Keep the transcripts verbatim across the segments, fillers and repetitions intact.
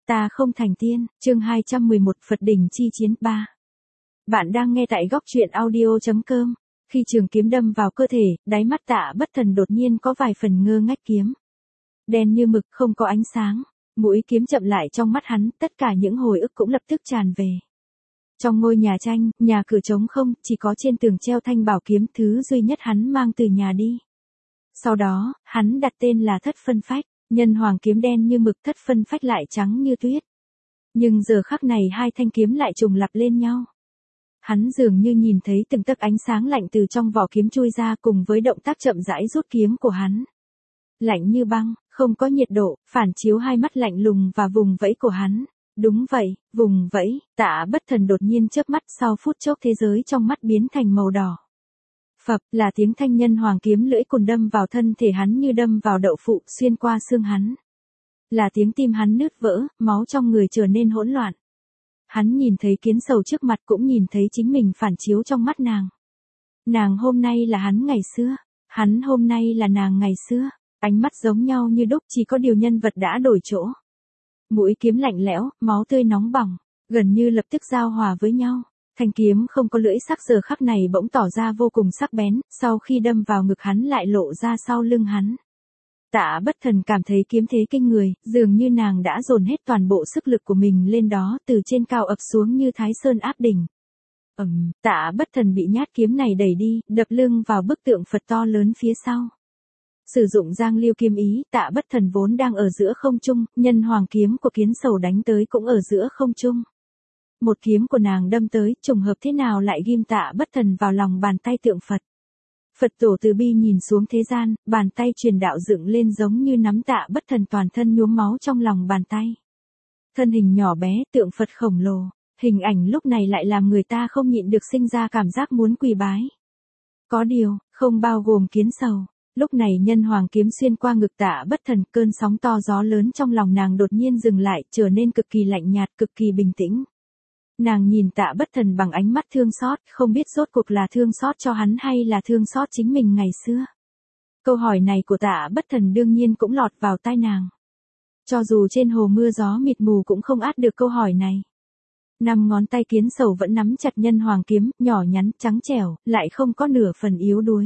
Ta không thành tiên, chương hai trăm mười một Phật đỉnh chi chiến ba. Bạn đang nghe tại góc truyện audio.com. Khi trường kiếm đâm vào cơ thể, đáy mắt Tạ Bất Thần đột nhiên có vài phần ngơ ngác kiếm. Đen như mực không có ánh sáng, mũi kiếm chậm lại trong mắt hắn, tất cả những hồi ức cũng lập tức tràn về. Trong ngôi nhà tranh, nhà cửa trống không, chỉ có trên tường treo thanh bảo kiếm thứ duy nhất hắn mang từ nhà đi. Sau đó, hắn đặt tên là Thất Phân Phách. Nhân hoàng kiếm đen như mực, thất phân phách lại trắng như tuyết. Nhưng giờ khắc này hai thanh kiếm lại trùng lặp lên nhau. Hắn dường như nhìn thấy từng tấc ánh sáng lạnh từ trong vỏ kiếm chui ra cùng với động tác chậm rãi rút kiếm của hắn. Lạnh như băng, không có nhiệt độ, phản chiếu hai mắt lạnh lùng và vùng vẫy của hắn. Đúng vậy, vùng vẫy, Tạ Bất Thần đột nhiên chớp mắt, sau phút chốc thế giới trong mắt biến thành màu đỏ. Phập, là tiếng thanh nhân hoàng kiếm lưỡi cùn đâm vào thân thể hắn như đâm vào đậu phụ, xuyên qua xương hắn. Là tiếng tim hắn nứt vỡ, máu trong người trở nên hỗn loạn. Hắn nhìn thấy Kiến Sầu trước mặt, cũng nhìn thấy chính mình phản chiếu trong mắt nàng. Nàng hôm nay là hắn ngày xưa, hắn hôm nay là nàng ngày xưa, ánh mắt giống nhau như đúc, chỉ có điều nhân vật đã đổi chỗ. Mũi kiếm lạnh lẽo, máu tươi nóng bỏng, gần như lập tức giao hòa với nhau. Thanh kiếm không có lưỡi sắc giờ khắc này bỗng tỏ ra vô cùng sắc bén, sau khi đâm vào ngực hắn lại lộ ra sau lưng hắn. Tạ Bất Thần cảm thấy kiếm thế kinh người, dường như nàng đã dồn hết toàn bộ sức lực của mình lên đó, từ trên cao ập xuống như Thái Sơn áp đỉnh. Ầm, Tạ Bất Thần bị nhát kiếm này đẩy đi, đập lưng vào bức tượng Phật to lớn phía sau. Sử dụng Giang Liêu kiếm ý, Tạ Bất Thần vốn đang ở giữa không trung, nhân hoàng kiếm của Kiến Sầu đánh tới cũng ở giữa không trung. Một kiếm của nàng đâm tới, trùng hợp thế nào lại ghim Tạ Bất Thần vào lòng bàn tay tượng Phật. Phật tổ từ bi nhìn xuống thế gian, bàn tay truyền đạo dựng lên giống như nắm Tạ Bất Thần toàn thân nhuốm máu trong lòng bàn tay. Thân hình nhỏ bé, tượng Phật khổng lồ, hình ảnh lúc này lại làm người ta không nhịn được sinh ra cảm giác muốn quỳ bái. Có điều, không bao gồm Kiến Sầu. Lúc này nhân hoàng kiếm xuyên qua ngực Tạ Bất Thần, cơn sóng to gió lớn trong lòng nàng đột nhiên dừng lại, trở nên cực kỳ lạnh nhạt, cực kỳ bình tĩnh. Nàng nhìn Tạ Bất Thần bằng ánh mắt thương xót, không biết rốt cuộc là thương xót cho hắn hay là thương xót chính mình ngày xưa. Câu hỏi này của Tạ Bất Thần đương nhiên cũng lọt vào tai nàng. Cho dù trên hồ mưa gió mịt mù cũng không át được câu hỏi này. Năm ngón tay Kiến Sầu vẫn nắm chặt nhân hoàng kiếm, nhỏ nhắn, trắng trẻo, lại không có nửa phần yếu đuối.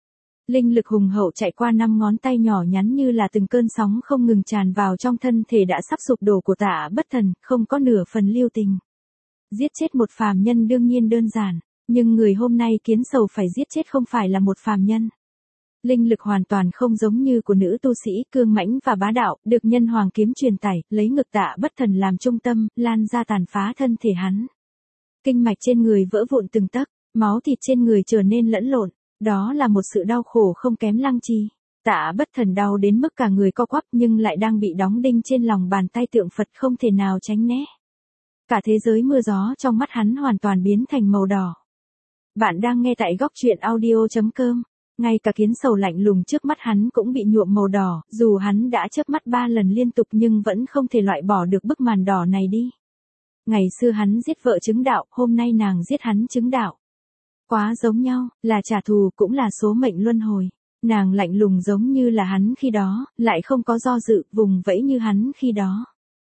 Linh lực hùng hậu chạy qua năm ngón tay nhỏ nhắn như là từng cơn sóng không ngừng tràn vào trong thân thể đã sắp sụp đổ của Tạ Bất Thần, không có nửa phần lưu tình. Giết chết một phàm nhân đương nhiên đơn giản, nhưng người hôm nay Kiến Sầu phải giết chết không phải là một phàm nhân. Linh lực hoàn toàn không giống như của nữ tu sĩ, cương mãnh và bá đạo, được nhân hoàng kiếm truyền tải, lấy ngực Tạ Bất Thần làm trung tâm, lan ra tàn phá thân thể hắn. Kinh mạch trên người vỡ vụn từng tấc, máu thịt trên người trở nên lẫn lộn, đó là một sự đau khổ không kém Lăng Trì. Tạ Bất Thần đau đến mức cả người co quắp nhưng lại đang bị đóng đinh trên lòng bàn tay tượng Phật, không thể nào tránh né. Cả thế giới mưa gió trong mắt hắn hoàn toàn biến thành màu đỏ. Bạn đang nghe tại góc truyện audio.com. Ngay cả Kiến Sầu lạnh lùng trước mắt hắn cũng bị nhuộm màu đỏ, dù hắn đã chớp mắt ba lần liên tục nhưng vẫn không thể loại bỏ được bức màn đỏ này đi. Ngày xưa hắn giết vợ chứng đạo, hôm nay nàng giết hắn chứng đạo. Quá giống nhau, là trả thù cũng là số mệnh luân hồi. Nàng lạnh lùng giống như là hắn khi đó, lại không có do dự, vùng vẫy như hắn khi đó.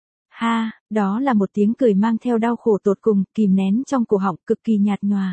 Ha, đó là một tiếng cười mang theo đau khổ tột cùng, kìm nén trong cổ họng, cực kỳ nhạt nhòa.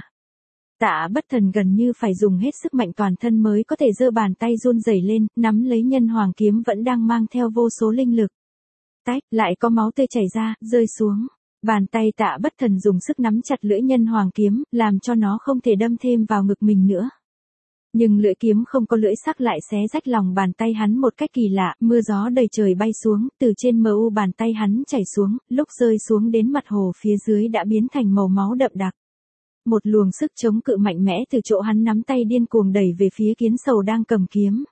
Tạ Bất Thần gần như phải dùng hết sức mạnh toàn thân mới có thể giơ bàn tay run rẩy lên, nắm lấy nhân hoàng kiếm vẫn đang mang theo vô số linh lực. Tách, lại có máu tươi chảy ra, rơi xuống. Bàn tay Tạ Bất Thần dùng sức nắm chặt lưỡi nhân hoàng kiếm, làm cho nó không thể đâm thêm vào ngực mình nữa. Nhưng lưỡi kiếm không có lưỡi sắc lại xé rách lòng bàn tay hắn một cách kỳ lạ, mưa gió đầy trời bay xuống, từ trên mờ u bàn tay hắn chảy xuống, lúc rơi xuống đến mặt hồ phía dưới đã biến thành màu máu đậm đặc. Một luồng sức chống cự mạnh mẽ từ chỗ hắn nắm tay điên cuồng đẩy về phía Kiến Sầu đang cầm kiếm.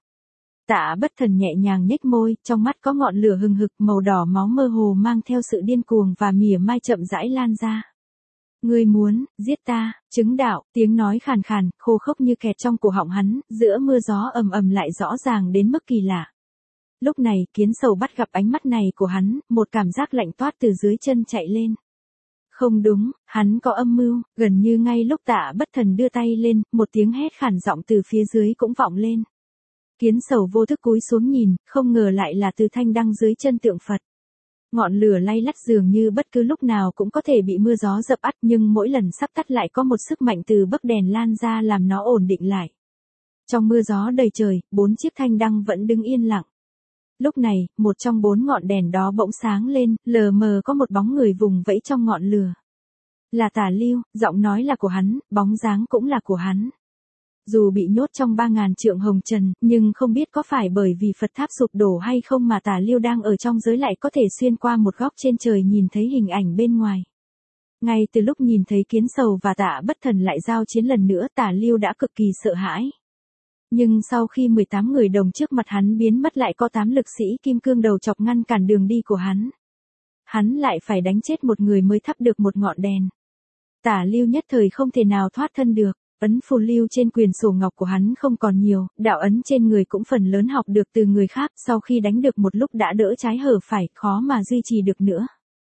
Tạ Bất Thần nhẹ nhàng nhếch môi, trong mắt có ngọn lửa hừng hực, màu đỏ máu mơ hồ mang theo sự điên cuồng và mỉa mai chậm rãi lan ra. Ngươi muốn giết ta, chứng đạo, tiếng nói khàn khàn, khô khốc như kẹt trong cổ họng hắn, giữa mưa gió ầm ầm lại rõ ràng đến mức kỳ lạ. Lúc này, Kiến Sầu bắt gặp ánh mắt này của hắn, một cảm giác lạnh toát từ dưới chân chạy lên. Không đúng, hắn có âm mưu, gần như ngay lúc Tạ Bất Thần đưa tay lên, một tiếng hét khản giọng từ phía dưới cũng vọng lên. Kiến Sầu vô thức cúi xuống nhìn, không ngờ lại là Từ Thanh đang dưới chân tượng Phật. Ngọn lửa lay lắt dường như bất cứ lúc nào cũng có thể bị mưa gió dập tắt, nhưng mỗi lần sắp tắt lại có một sức mạnh từ bấc đèn lan ra làm nó ổn định lại. Trong mưa gió đầy trời, bốn chiếc thanh đăng vẫn đứng yên lặng. Lúc này, một trong bốn ngọn đèn đó bỗng sáng lên, lờ mờ có một bóng người vùng vẫy trong ngọn lửa. Là Tả Lưu, giọng nói là của hắn, bóng dáng cũng là của hắn. Dù bị nhốt trong ba ngàn trượng hồng trần, nhưng không biết có phải bởi vì Phật tháp sụp đổ hay không mà Tả Lưu đang ở trong giới lại có thể xuyên qua một góc trên trời nhìn thấy hình ảnh bên ngoài. Ngay từ lúc nhìn thấy Kiến Sầu và Tạ Bất Thần lại giao chiến lần nữa, Tả Lưu đã cực kỳ sợ hãi. Nhưng sau khi mười tám người đồng trước mặt hắn biến mất lại có tám lực sĩ kim cương đầu chọc ngăn cản đường đi của hắn. Hắn lại phải đánh chết một người mới thắp được một ngọn đèn. Tả Lưu nhất thời không thể nào thoát thân được. Ấn phù lưu trên quyền sổ ngọc của hắn không còn nhiều, đạo ấn trên người cũng phần lớn học được từ người khác, sau khi đánh được một lúc đã đỡ trái hở phải, khó mà duy trì được nữa.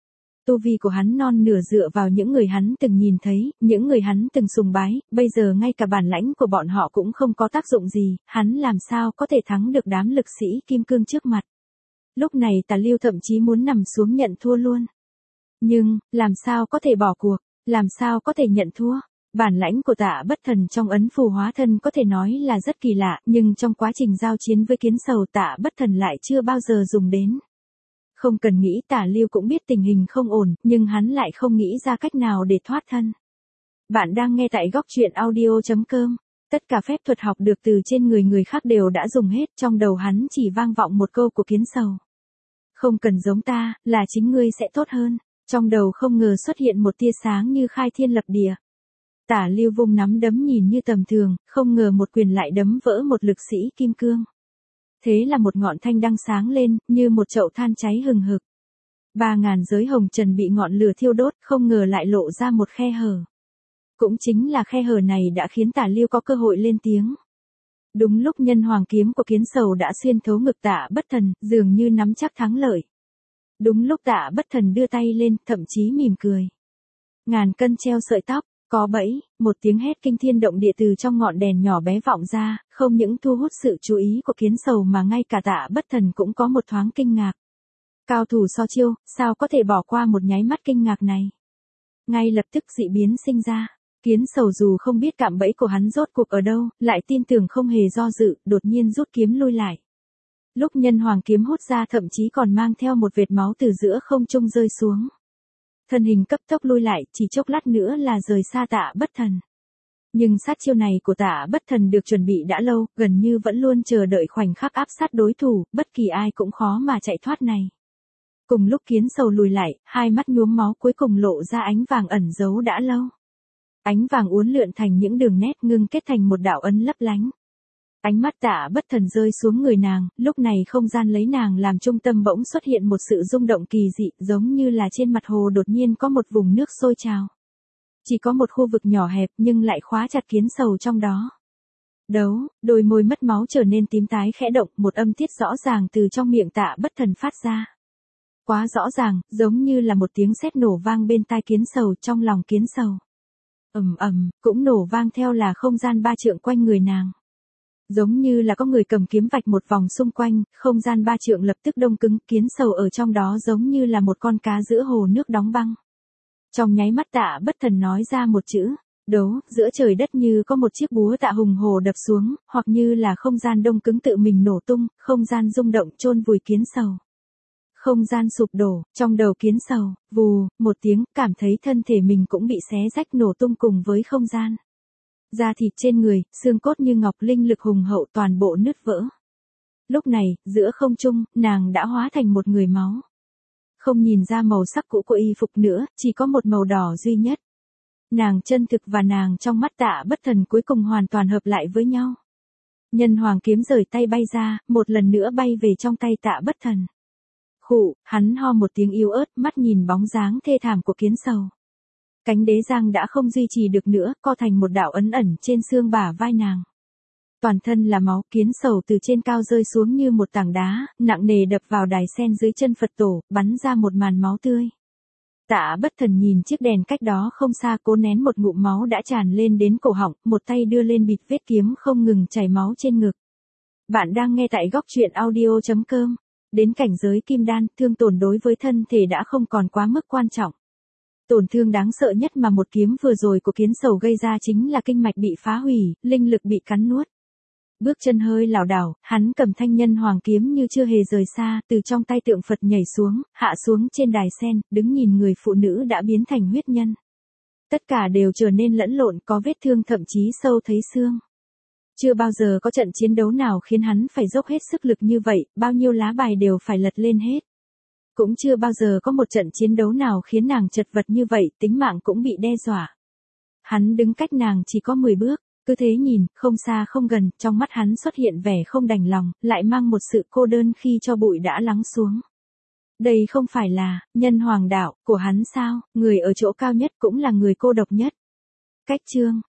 Tu vi của hắn non nửa dựa vào những người hắn từng nhìn thấy, những người hắn từng sùng bái, bây giờ ngay cả bản lãnh của bọn họ cũng không có tác dụng gì, hắn làm sao có thể thắng được đám lực sĩ kim cương trước mặt. Lúc này Tả Lưu thậm chí muốn nằm xuống nhận thua luôn. Nhưng, làm sao có thể bỏ cuộc, làm sao có thể nhận thua? Bản lãnh của Tạ Bất Thần trong ấn phù hóa thân có thể nói là rất kỳ lạ, nhưng trong quá trình giao chiến với Kiến Sầu Tạ Bất Thần lại chưa bao giờ dùng đến. Không cần nghĩ Tả Lưu cũng biết tình hình không ổn, nhưng hắn lại không nghĩ ra cách nào để thoát thân. Bạn đang nghe tại góc truyện audio chấm com. Tất cả phép thuật học được từ trên người người khác đều đã dùng hết, trong đầu hắn chỉ vang vọng một câu của Kiến Sầu. Không cần giống ta, là chính ngươi sẽ tốt hơn. Trong đầu không ngờ xuất hiện một tia sáng như khai thiên lập địa. Tả Lưu vung nắm đấm nhìn như tầm thường, không ngờ một quyền lại đấm vỡ một lực sĩ kim cương. Thế là một ngọn thanh đăng sáng lên, như một chậu than cháy hừng hực. Ba ngàn giới hồng trần bị ngọn lửa thiêu đốt, không ngờ lại lộ ra một khe hở. Cũng chính là khe hở này đã khiến Tả Lưu có cơ hội lên tiếng. Đúng lúc nhân hoàng kiếm của Kiến Sầu đã xuyên thấu ngực Tạ Bất Thần, dường như nắm chắc thắng lợi. Đúng lúc Tạ Bất Thần đưa tay lên, thậm chí mỉm cười. Ngàn cân treo sợi tóc. Có bẫy, một tiếng hét kinh thiên động địa từ trong ngọn đèn nhỏ bé vọng ra, không những thu hút sự chú ý của Kiến Sầu mà ngay cả Tạ Bất Thần cũng có một thoáng kinh ngạc. Cao thủ so chiêu, sao có thể bỏ qua một nháy mắt kinh ngạc này? Ngay lập tức dị biến sinh ra. Kiến Sầu dù không biết cạm bẫy của hắn rốt cuộc ở đâu, lại tin tưởng không hề do dự, đột nhiên rút kiếm lui lại. Lúc nhân hoàng kiếm hút ra thậm chí còn mang theo một vệt máu từ giữa không trung rơi xuống. Thân hình cấp tốc lui lại, chỉ chốc lát nữa là rời xa Tạ Bất Thần. Nhưng sát chiêu này của Tạ Bất Thần được chuẩn bị đã lâu, gần như vẫn luôn chờ đợi khoảnh khắc áp sát đối thủ, bất kỳ ai cũng khó mà chạy thoát này. Cùng lúc Kiến Sầu lùi lại, hai mắt nhuốm máu cuối cùng lộ ra ánh vàng ẩn giấu đã lâu. Ánh vàng uốn lượn thành những đường nét ngưng kết thành một đạo ấn lấp lánh. Ánh mắt Tạ Bất Thần rơi xuống người nàng, lúc này không gian lấy nàng làm trung tâm bỗng xuất hiện một sự rung động kỳ dị, giống như là trên mặt hồ đột nhiên có một vùng nước sôi trào. Chỉ có một khu vực nhỏ hẹp nhưng lại khóa chặt Kiến Sầu trong đó. Đấu, đôi môi mất máu trở nên tím tái khẽ động, một âm tiết rõ ràng từ trong miệng Tạ Bất Thần phát ra. Quá rõ ràng, giống như là một tiếng sét nổ vang bên tai Kiến Sầu, trong lòng Kiến Sầu. Ầm ầm, cũng nổ vang theo là không gian ba trượng quanh người nàng. Giống như là có người cầm kiếm vạch một vòng xung quanh, không gian ba trượng lập tức đông cứng, Kiến Sầu ở trong đó giống như là một con cá giữa hồ nước đóng băng. Trong nháy mắt Tạ Bất Thần nói ra một chữ, đấu, giữa trời đất như có một chiếc búa tạ hùng hồ đập xuống, hoặc như là không gian đông cứng tự mình nổ tung, không gian rung động chôn vùi Kiến Sầu. Không gian sụp đổ, trong đầu Kiến Sầu, vù, một tiếng, cảm thấy thân thể mình cũng bị xé rách nổ tung cùng với không gian. Da thịt trên người, xương cốt như ngọc, linh lực hùng hậu toàn bộ nứt vỡ. Lúc này, giữa không trung, nàng đã hóa thành một người máu. Không nhìn ra màu sắc cũ của y phục nữa, chỉ có một màu đỏ duy nhất. Nàng chân thực và nàng trong mắt Tạ Bất Thần cuối cùng hoàn toàn hợp lại với nhau. Nhân hoàng kiếm rời tay bay ra, một lần nữa bay về trong tay Tạ Bất Thần. Khụ, hắn ho một tiếng yếu ớt, mắt nhìn bóng dáng thê thảm của Kiến Sầu. Cánh đế giang đã không duy trì được nữa, co thành một đạo ấn ẩn trên xương bả vai nàng. Toàn thân là máu, Kiến Sầu từ trên cao rơi xuống như một tảng đá, nặng nề đập vào đài sen dưới chân Phật tổ, bắn ra một màn máu tươi. Tạ Bất Thần nhìn chiếc đèn cách đó không xa, cố nén một ngụm máu đã tràn lên đến cổ họng, một tay đưa lên bịt vết kiếm không ngừng chảy máu trên ngực. Bạn đang nghe tại góc truyện audio chấm com. đến cảnh giới kim đan, thương tổn đối với thân thể đã không còn quá mức quan trọng. Tổn thương đáng sợ nhất mà một kiếm vừa rồi của kiến sầu gây ra chính là kinh mạch bị phá hủy, linh lực bị cắn nuốt. Bước chân hơi lảo đảo, hắn cầm thanh nhân hoàng kiếm như chưa hề rời xa, từ trong tay tượng Phật nhảy xuống, hạ xuống trên đài sen, đứng nhìn người phụ nữ đã biến thành huyết nhân. Tất cả đều trở nên lẫn lộn, có vết thương thậm chí sâu thấy xương. Chưa bao giờ có trận chiến đấu nào khiến hắn phải dốc hết sức lực như vậy, bao nhiêu lá bài đều phải lật lên hết. Cũng chưa bao giờ có một trận chiến đấu nào khiến nàng chật vật như vậy, tính mạng cũng bị đe dọa. Hắn đứng cách nàng chỉ có mười bước, cứ thế nhìn, không xa không gần, trong mắt hắn xuất hiện vẻ không đành lòng, lại mang một sự cô đơn khi cho bụi đã lắng xuống. Đây không phải là nhân hoàng đạo của hắn sao, người ở chỗ cao nhất cũng là người cô độc nhất. Cách chương